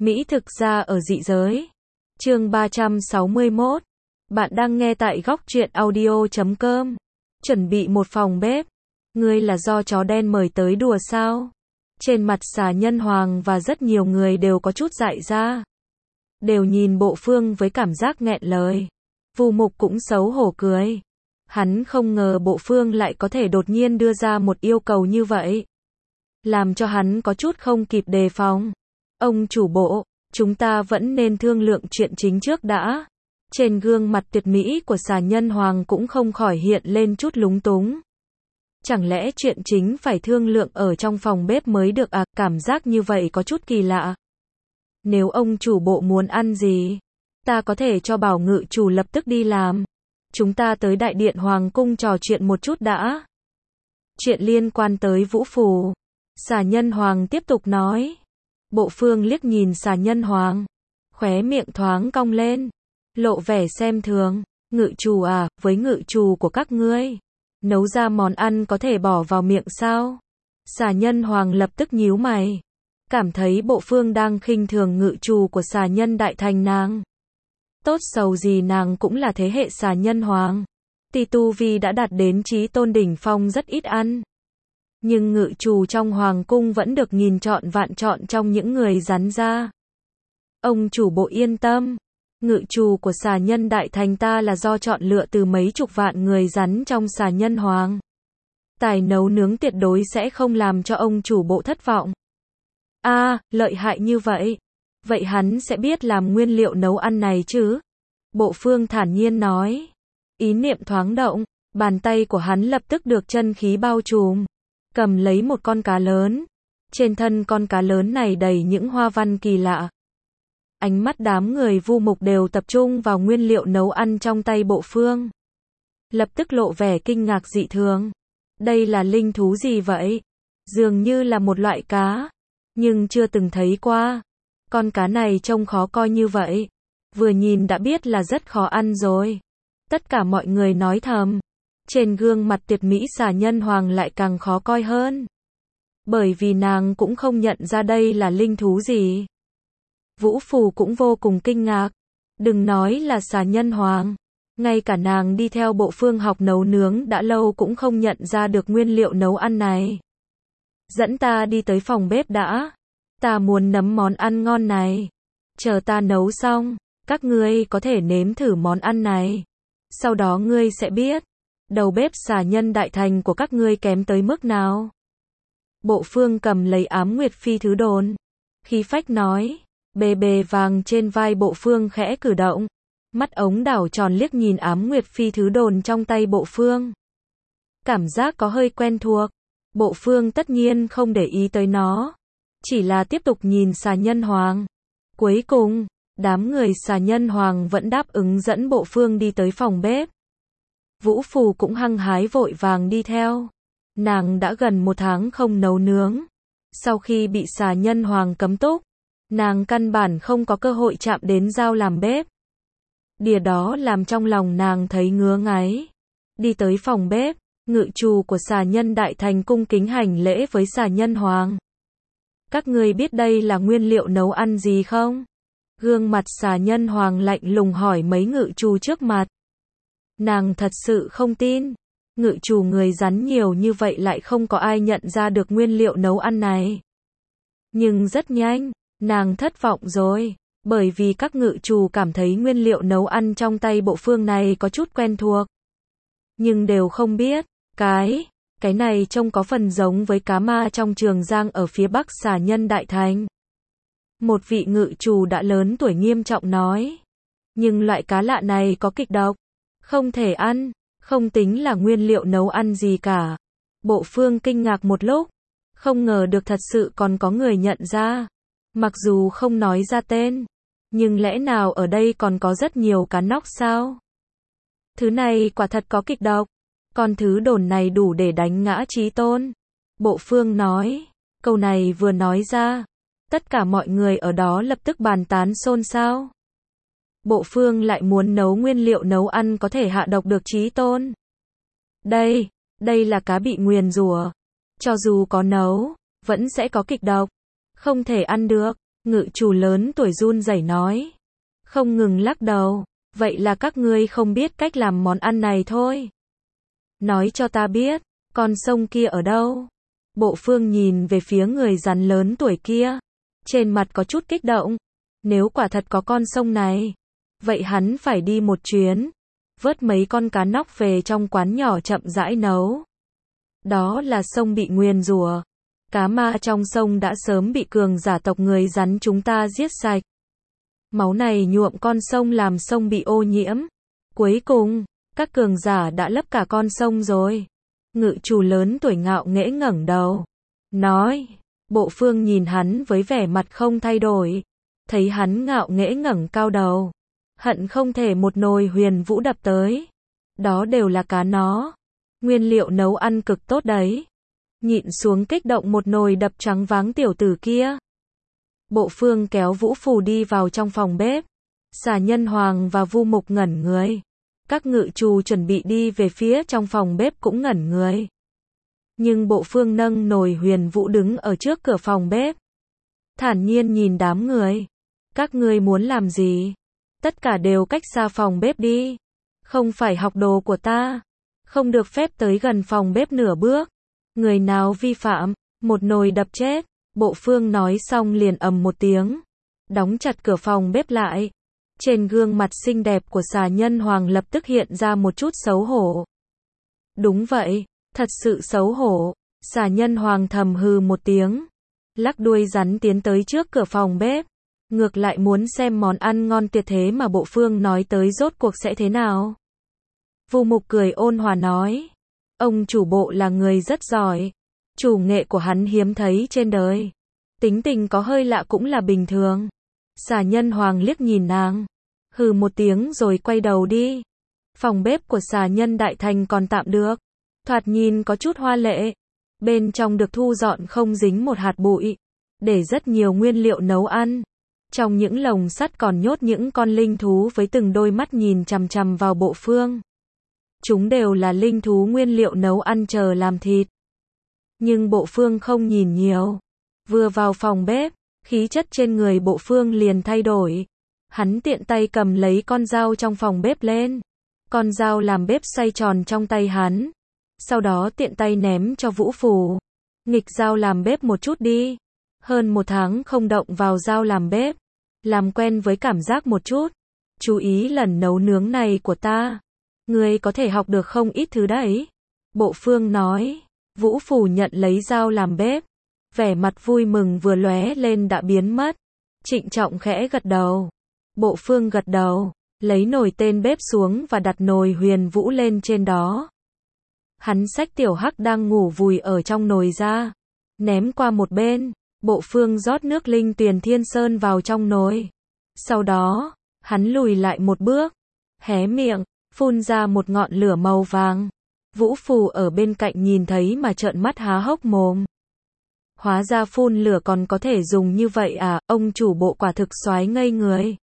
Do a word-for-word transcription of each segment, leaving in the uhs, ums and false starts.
Mỹ thực ra ở dị giới. Chương ba trăm sáu mươi mốt. Bạn đang nghe tại góc truyện audio chấm com. Chuẩn bị một phòng bếp. Ngươi là do chó đen mời tới đùa sao? Trên mặt Xà Nhân Hoàng và rất nhiều người đều có chút dại ra. Đều nhìn Bộ Phương với cảm giác nghẹn lời. Vu Mục cũng xấu hổ cười. Hắn không ngờ Bộ Phương lại có thể đột nhiên đưa ra một yêu cầu như vậy. Làm cho hắn có chút không kịp đề phòng. Ông chủ Bộ, chúng ta vẫn nên thương lượng chuyện chính trước đã. Trên gương mặt tuyệt mỹ của Xà Nhân Hoàng cũng không khỏi hiện lên chút lúng túng. Chẳng lẽ chuyện chính phải thương lượng ở trong phòng bếp mới được à? Cảm giác như vậy có chút kỳ lạ. Nếu ông chủ Bộ muốn ăn gì, ta có thể cho bảo ngự chủ lập tức đi làm. Chúng ta tới đại điện Hoàng cung trò chuyện một chút đã. Chuyện liên quan tới Vũ Phù. Xà Nhân Hoàng tiếp tục nói. Bộ Phương liếc nhìn Xà Nhân Hoàng. Khóe miệng thoáng cong lên. Lộ vẻ xem thường. Ngự chủ à, với ngự chủ của các ngươi, nấu ra món ăn có thể bỏ vào miệng sao? Xà Nhân Hoàng lập tức nhíu mày. Cảm thấy Bộ Phương đang khinh thường ngự chủ của Xà Nhân Đại Thành nàng. Tốt xấu gì nàng cũng là thế hệ Xà Nhân Hoàng. Tỷ tu vi đã đạt đến chí tôn đỉnh phong rất ít ăn. Nhưng ngự chủ trong Hoàng cung vẫn được nghìn chọn vạn chọn trong những người rắn ra. Ông chủ Bộ yên tâm. Ngự chủ của Xà Nhân Đại Thành ta là do chọn lựa từ mấy chục vạn người rắn trong Xà Nhân Hoàng. Tài nấu nướng tuyệt đối sẽ không làm cho ông chủ Bộ thất vọng. A, à, lợi hại như vậy. Vậy hắn sẽ biết làm nguyên liệu nấu ăn này chứ? Bộ Phương thản nhiên nói. Ý niệm thoáng động, bàn tay của hắn lập tức được chân khí bao trùm. Cầm lấy một con cá lớn. Trên thân con cá lớn này đầy những hoa văn kỳ lạ. Ánh mắt đám người Vu Mục đều tập trung vào nguyên liệu nấu ăn trong tay Bộ Phương. Lập tức lộ vẻ kinh ngạc dị thường. Đây là linh thú gì vậy? Dường như là một loại cá. Nhưng chưa từng thấy qua. Con cá này trông khó coi như vậy. Vừa nhìn đã biết là rất khó ăn rồi. Tất cả mọi người nói thầm. Trên gương mặt tuyệt mỹ Xà Nhân Hoàng lại càng khó coi hơn. Bởi vì nàng cũng không nhận ra đây là linh thú gì. Vũ Phù cũng vô cùng kinh ngạc. Đừng nói là Xà Nhân Hoàng. Ngay cả nàng đi theo Bộ Phương học nấu nướng đã lâu cũng không nhận ra được nguyên liệu nấu ăn này. Dẫn ta đi tới phòng bếp đã. Ta muốn nếm món ăn ngon này. Chờ ta nấu xong, các ngươi có thể nếm thử món ăn này. Sau đó ngươi sẽ biết, đầu bếp Xà Nhân Đại Thành của các ngươi kém tới mức nào. Bộ Phương cầm lấy ám nguyệt phi thứ đồn. Khí phách nói, bề bề vàng trên vai Bộ Phương khẽ cử động. Mắt ống đảo tròn liếc nhìn ám nguyệt phi thứ đồn trong tay Bộ Phương. Cảm giác có hơi quen thuộc. Bộ Phương tất nhiên không để ý tới nó. Chỉ là tiếp tục nhìn Xà Nhân Hoàng. Cuối cùng, đám người Xà Nhân Hoàng vẫn đáp ứng dẫn Bộ Phương đi tới phòng bếp. Vũ Phù cũng hăng hái vội vàng đi theo. Nàng đã gần một tháng không nấu nướng. Sau khi bị Xà Nhân Hoàng cấm túc, nàng căn bản không có cơ hội chạm đến dao làm bếp. Điều đó làm trong lòng nàng thấy ngứa ngáy. Đi tới phòng bếp, ngự chủ của Xà Nhân Đại Thành cung kính hành lễ với Xà Nhân Hoàng. Các ngươi biết đây là nguyên liệu nấu ăn gì không? Gương mặt Xà Nhân Hoàng lạnh lùng hỏi mấy ngự chủ trước mặt. Nàng thật sự không tin. Ngự chủ người rắn nhiều như vậy lại không có ai nhận ra được nguyên liệu nấu ăn này. Nhưng rất nhanh, nàng thất vọng rồi. Bởi vì các ngự chủ cảm thấy nguyên liệu nấu ăn trong tay Bộ Phương này có chút quen thuộc. Nhưng đều không biết, cái, cái này trông có phần giống với cá ma trong Trường Giang ở phía bắc Xà Nhân Đại Thành. Một vị ngự chủ đã lớn tuổi nghiêm trọng nói. Nhưng loại cá lạ này có kịch độc. Không thể ăn, không tính là nguyên liệu nấu ăn gì cả. Bộ Phương kinh ngạc một lúc. Không ngờ được thật sự còn có người nhận ra. Mặc dù không nói ra tên. Nhưng lẽ nào ở đây còn có rất nhiều cá nóc sao? Thứ này quả thật có kịch độc. Còn thứ đồn này đủ để đánh ngã chí tôn. Bộ Phương nói. Câu này vừa nói ra. Tất cả mọi người ở đó lập tức bàn tán xôn xao. Bộ Phương lại muốn nấu nguyên liệu nấu ăn có thể hạ độc được chí tôn. Đây, đây là cá bị nguyền rủa. Cho dù có nấu, vẫn sẽ có kịch độc. Không thể ăn được. Ngự chủ lớn tuổi run rẩy nói. Không ngừng lắc đầu. Vậy là các ngươi không biết cách làm món ăn này thôi. Nói cho ta biết, con sông kia ở đâu? Bộ Phương nhìn về phía người rắn lớn tuổi kia. Trên mặt có chút kích động. Nếu quả thật có con sông này, vậy hắn phải đi một chuyến. Vớt mấy con cá nóc về trong quán nhỏ chậm rãi nấu. Đó là sông bị nguyền rủa. Cá ma trong sông đã sớm bị cường giả tộc người rắn chúng ta giết sạch. Máu này nhuộm con sông làm sông bị ô nhiễm. Cuối cùng, các cường giả đã lấp cả con sông rồi. Ngự chủ lớn tuổi ngạo nghễ ngẩng đầu. Nói, Bộ Phương nhìn hắn với vẻ mặt không thay đổi. Thấy hắn ngạo nghễ ngẩng cao đầu. Hận không thể một nồi huyền vũ đập tới. Đó đều là cá nó. Nguyên liệu nấu ăn cực tốt đấy. Nhịn xuống kích động một nồi đập trắng váng tiểu tử kia. Bộ Phương kéo Vũ Phù đi vào trong phòng bếp. Xà Nhân Hoàng và Vu Mục ngẩn người. Các ngự trù chuẩn bị đi về phía trong phòng bếp cũng ngẩn người. Nhưng Bộ Phương nâng nồi huyền vũ đứng ở trước cửa phòng bếp. Thản nhiên nhìn đám người. Các ngươi muốn làm gì? Tất cả đều cách xa phòng bếp đi. Không phải học đồ của ta. Không được phép tới gần phòng bếp nửa bước. Người nào vi phạm, một nồi đập chết. Bộ Phương nói xong liền ầm một tiếng. Đóng chặt cửa phòng bếp lại. Trên gương mặt xinh đẹp của Xà Nhân Hoàng lập tức hiện ra một chút xấu hổ. Đúng vậy, thật sự xấu hổ. Xà Nhân Hoàng thầm hừ một tiếng. Lắc đuôi rắn tiến tới trước cửa phòng bếp. Ngược lại muốn xem món ăn ngon tuyệt thế mà Bộ Phương nói tới rốt cuộc sẽ thế nào. Vu Mục cười ôn hòa nói. Ông chủ bộ là người rất giỏi. Chủ nghệ của hắn hiếm thấy trên đời. Tính tình có hơi lạ cũng là bình thường. Xà Nhân Hoàng liếc nhìn nàng. Hừ một tiếng rồi quay đầu đi. Phòng bếp của Xà Nhân Đại Thành còn tạm được. Thoạt nhìn có chút hoa lệ. Bên trong được thu dọn không dính một hạt bụi. Để rất nhiều nguyên liệu nấu ăn. Trong những lồng sắt còn nhốt những con linh thú với từng đôi mắt nhìn chằm chằm vào Bộ Phương. Chúng đều là linh thú nguyên liệu nấu ăn chờ làm thịt. Nhưng Bộ Phương không nhìn nhiều. Vừa vào phòng bếp, khí chất trên người Bộ Phương liền thay đổi. Hắn tiện tay cầm lấy con dao trong phòng bếp lên. Con dao làm bếp xoay tròn trong tay hắn. Sau đó tiện tay ném cho Vũ Phù. Nghịch dao làm bếp một chút đi. Hơn một tháng không động vào dao làm bếp. Làm quen với cảm giác một chút. Chú ý lần nấu nướng này của ta. Ngươi có thể học được không ít thứ đấy. Bộ Phương nói. Vũ Phù nhận lấy dao làm bếp. Vẻ mặt vui mừng vừa lóe lên đã biến mất. Trịnh trọng khẽ gật đầu. Bộ Phương gật đầu. Lấy nồi tên bếp xuống và đặt nồi huyền vũ lên trên đó. Hắn xách tiểu hắc đang ngủ vùi ở trong nồi ra. Ném qua một bên. Bộ Phương rót nước linh tuyền thiên sơn vào trong nồi. Sau đó, hắn lùi lại một bước. Hé miệng, phun ra một ngọn lửa màu vàng. Vũ Phù ở bên cạnh nhìn thấy mà trợn mắt há hốc mồm. Hóa ra phun lửa còn có thể dùng như vậy à, ông chủ bộ quả thực soái ngây người.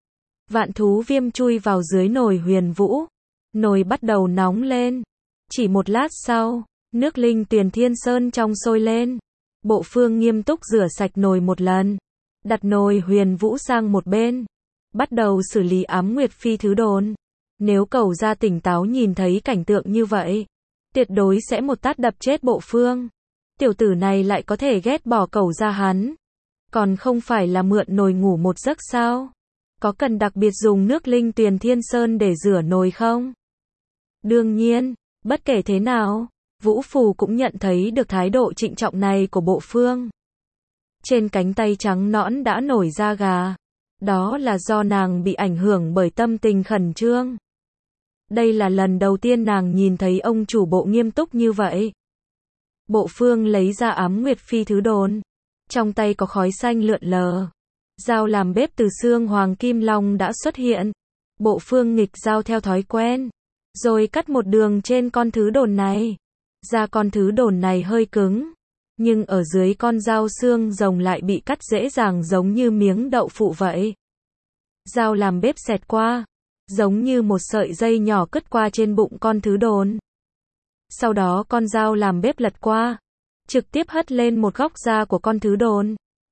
Vạn thú viêm chui vào dưới nồi huyền vũ. Nồi bắt đầu nóng lên. Chỉ một lát sau, nước linh tuyền thiên sơn trong sôi lên. Bộ Phương nghiêm túc rửa sạch nồi một lần. Đặt nồi huyền vũ sang một bên. Bắt đầu xử lý ám nguyệt phi thứ đồn. Nếu Cẩu Gia tỉnh táo nhìn thấy cảnh tượng như vậy, tuyệt đối sẽ một tát đập chết Bộ Phương. Tiểu tử này lại có thể ghét bỏ Cẩu Gia hắn. Còn không phải là mượn nồi ngủ một giấc sao? Có cần đặc biệt dùng nước linh tuyền thiên sơn để rửa nồi không? Đương nhiên, bất kể thế nào, Vũ Phù cũng nhận thấy được thái độ trịnh trọng này của Bộ Phương. Trên cánh tay trắng nõn đã nổi da gà. Đó là do nàng bị ảnh hưởng bởi tâm tình khẩn trương. Đây là lần đầu tiên nàng nhìn thấy ông chủ bộ nghiêm túc như vậy. Bộ Phương lấy ra ám nguyệt phi thứ đồn. Trong tay có khói xanh lượn lờ. Dao làm bếp từ xương hoàng kim long đã xuất hiện. Bộ Phương nghịch dao theo thói quen. Rồi cắt một đường trên con thứ đồn này. Da con thứ đồn này hơi cứng. Nhưng ở dưới con dao xương rồng lại bị cắt dễ dàng giống như miếng đậu phụ vậy. Dao làm bếp xẹt qua. Giống như một sợi dây nhỏ cất qua trên bụng con thứ đồn. Sau đó con dao làm bếp lật qua. Trực tiếp hất lên một góc da của con thứ đồn.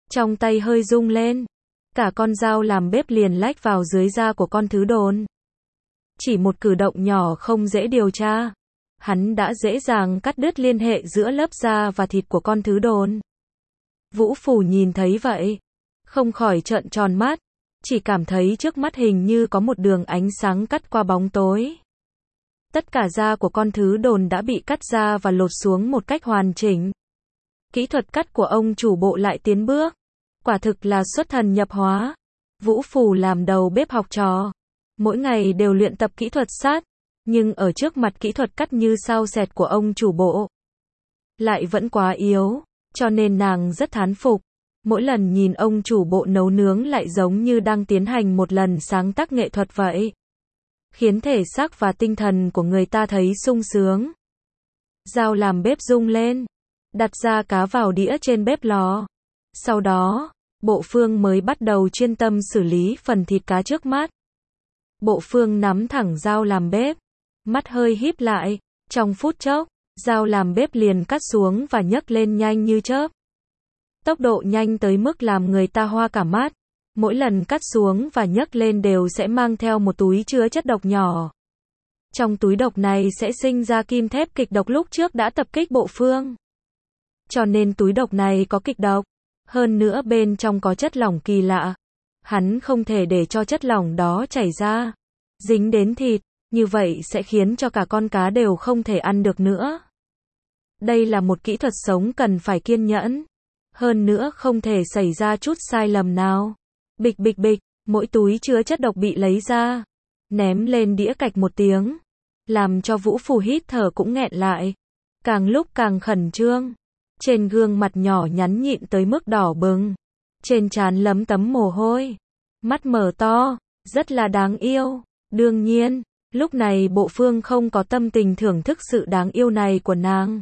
trong tay hơi rung lên. Cả con dao làm bếp liền lách vào dưới da của con thứ đồn. Chỉ một cử động nhỏ không dễ điều tra. Hắn đã dễ dàng cắt đứt liên hệ giữa lớp da và thịt của con thứ đồn. Vũ Phủ nhìn thấy vậy, không khỏi trợn tròn mắt, chỉ cảm thấy trước mắt hình như có một đường ánh sáng cắt qua bóng tối. Tất cả da của con thứ đồn đã bị cắt ra và lột xuống một cách hoàn chỉnh. Kỹ thuật cắt của ông chủ bộ lại tiến bước. Quả thực là xuất thần nhập hóa. Vũ Phủ làm đầu bếp học trò. Mỗi ngày đều luyện tập kỹ thuật sát. Nhưng ở trước mặt kỹ thuật cắt như sao sẹt của ông chủ bộ, lại vẫn quá yếu. Cho nên nàng rất thán phục. Mỗi lần nhìn ông chủ bộ nấu nướng lại giống như đang tiến hành một lần sáng tác nghệ thuật vậy. Khiến thể xác và tinh thần của người ta thấy sung sướng. Dao làm bếp rung lên. Đặt da cá vào đĩa trên bếp lò. Sau đó, Bộ Phương mới bắt đầu chuyên tâm xử lý phần thịt cá trước mắt. Bộ Phương nắm thẳng dao làm bếp. Mắt hơi híp lại. Trong phút chốc, dao làm bếp liền cắt xuống và nhấc lên nhanh như chớp. Tốc độ nhanh tới mức làm người ta hoa cả mắt. Mỗi lần cắt xuống và nhấc lên đều sẽ mang theo một túi chứa chất độc nhỏ. Trong túi độc này sẽ sinh ra kim thép kịch độc lúc trước đã tập kích Bộ Phương. Cho nên túi độc này có kịch độc. Hơn nữa bên trong có chất lỏng kỳ lạ. Hắn không thể để cho chất lỏng đó chảy ra, dính đến thịt, như vậy sẽ khiến cho cả con cá đều không thể ăn được nữa. Đây là một kỹ thuật sống cần phải kiên nhẫn. Hơn nữa không thể xảy ra chút sai lầm nào. Bịch bịch bịch, mỗi túi chứa chất độc bị lấy ra, ném lên đĩa cạch một tiếng, làm cho Vũ Phủ hít thở cũng nghẹn lại. Càng lúc càng khẩn trương. Trên gương mặt nhỏ nhắn nhịn tới mức đỏ bừng. Trên trán lấm tấm mồ hôi. Mắt mở to, rất là đáng yêu. Đương nhiên, lúc này Bộ Phương không có tâm tình thưởng thức sự đáng yêu này của nàng.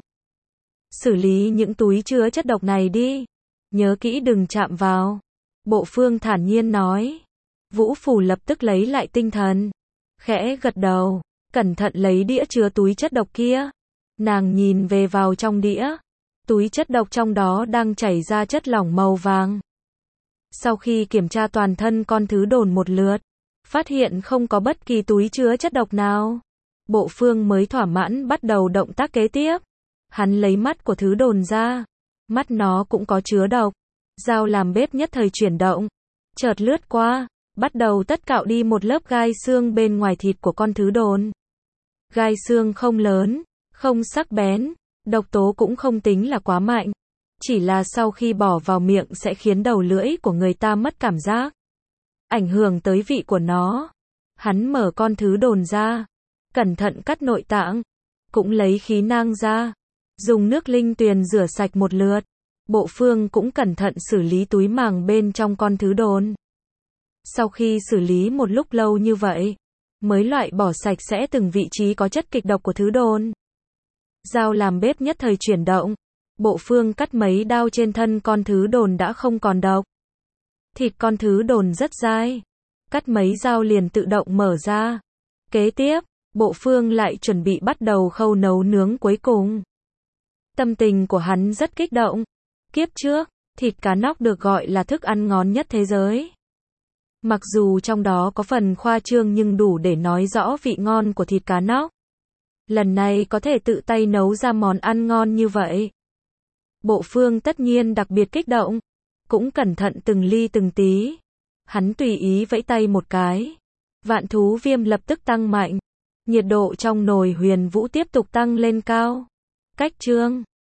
Xử lý những túi chứa chất độc này đi. Nhớ kỹ đừng chạm vào. Bộ Phương thản nhiên nói. Vũ Phủ lập tức lấy lại tinh thần. Khẽ gật đầu, cẩn thận lấy đĩa chứa túi chất độc kia. Nàng nhìn về vào trong đĩa. Túi chất độc trong đó đang chảy ra chất lỏng màu vàng. Sau khi kiểm tra toàn thân con thứ đồn một lượt, phát hiện không có bất kỳ túi chứa chất độc nào. Bộ Phương mới thỏa mãn bắt đầu động tác kế tiếp. Hắn lấy mắt của thứ đồn ra. Mắt nó cũng có chứa độc. Dao làm bếp nhất thời chuyển động. Chợt lướt qua, bắt đầu tất cạo đi một lớp gai xương bên ngoài thịt của con thứ đồn. Gai xương không lớn, không sắc bén, độc tố cũng không tính là quá mạnh. Chỉ là sau khi bỏ vào miệng sẽ khiến đầu lưỡi của người ta mất cảm giác. Ảnh hưởng tới vị của nó. Hắn mở con thứ đồn ra. Cẩn thận cắt nội tạng. Cũng lấy khí nang ra. Dùng nước linh tuyền rửa sạch một lượt. Bộ Phương cũng cẩn thận xử lý túi màng bên trong con thứ đồn. Sau khi xử lý một lúc lâu như vậy, mới loại bỏ sạch sẽ từng vị trí có chất kịch độc của thứ đồn. Dao làm bếp nhất thời chuyển động. Bộ Phương cắt mấy đao trên thân con thứ đồn đã không còn độc. Thịt con thứ đồn rất dai. Cắt mấy dao liền tự động mở ra. Kế tiếp, Bộ Phương lại chuẩn bị bắt đầu khâu nấu nướng cuối cùng. Tâm tình của hắn rất kích động. Kiếp trước, thịt cá nóc được gọi là thức ăn ngon nhất thế giới. Mặc dù trong đó có phần khoa trương nhưng đủ để nói rõ vị ngon của thịt cá nóc. Lần này có thể tự tay nấu ra món ăn ngon như vậy. Bộ Phương tất nhiên đặc biệt kích động. Cũng cẩn thận từng ly từng tí. Hắn tùy ý vẫy tay một cái. Vạn thú viêm lập tức tăng mạnh. Nhiệt độ trong nồi Huyền Vũ tiếp tục tăng lên cao. Cách chương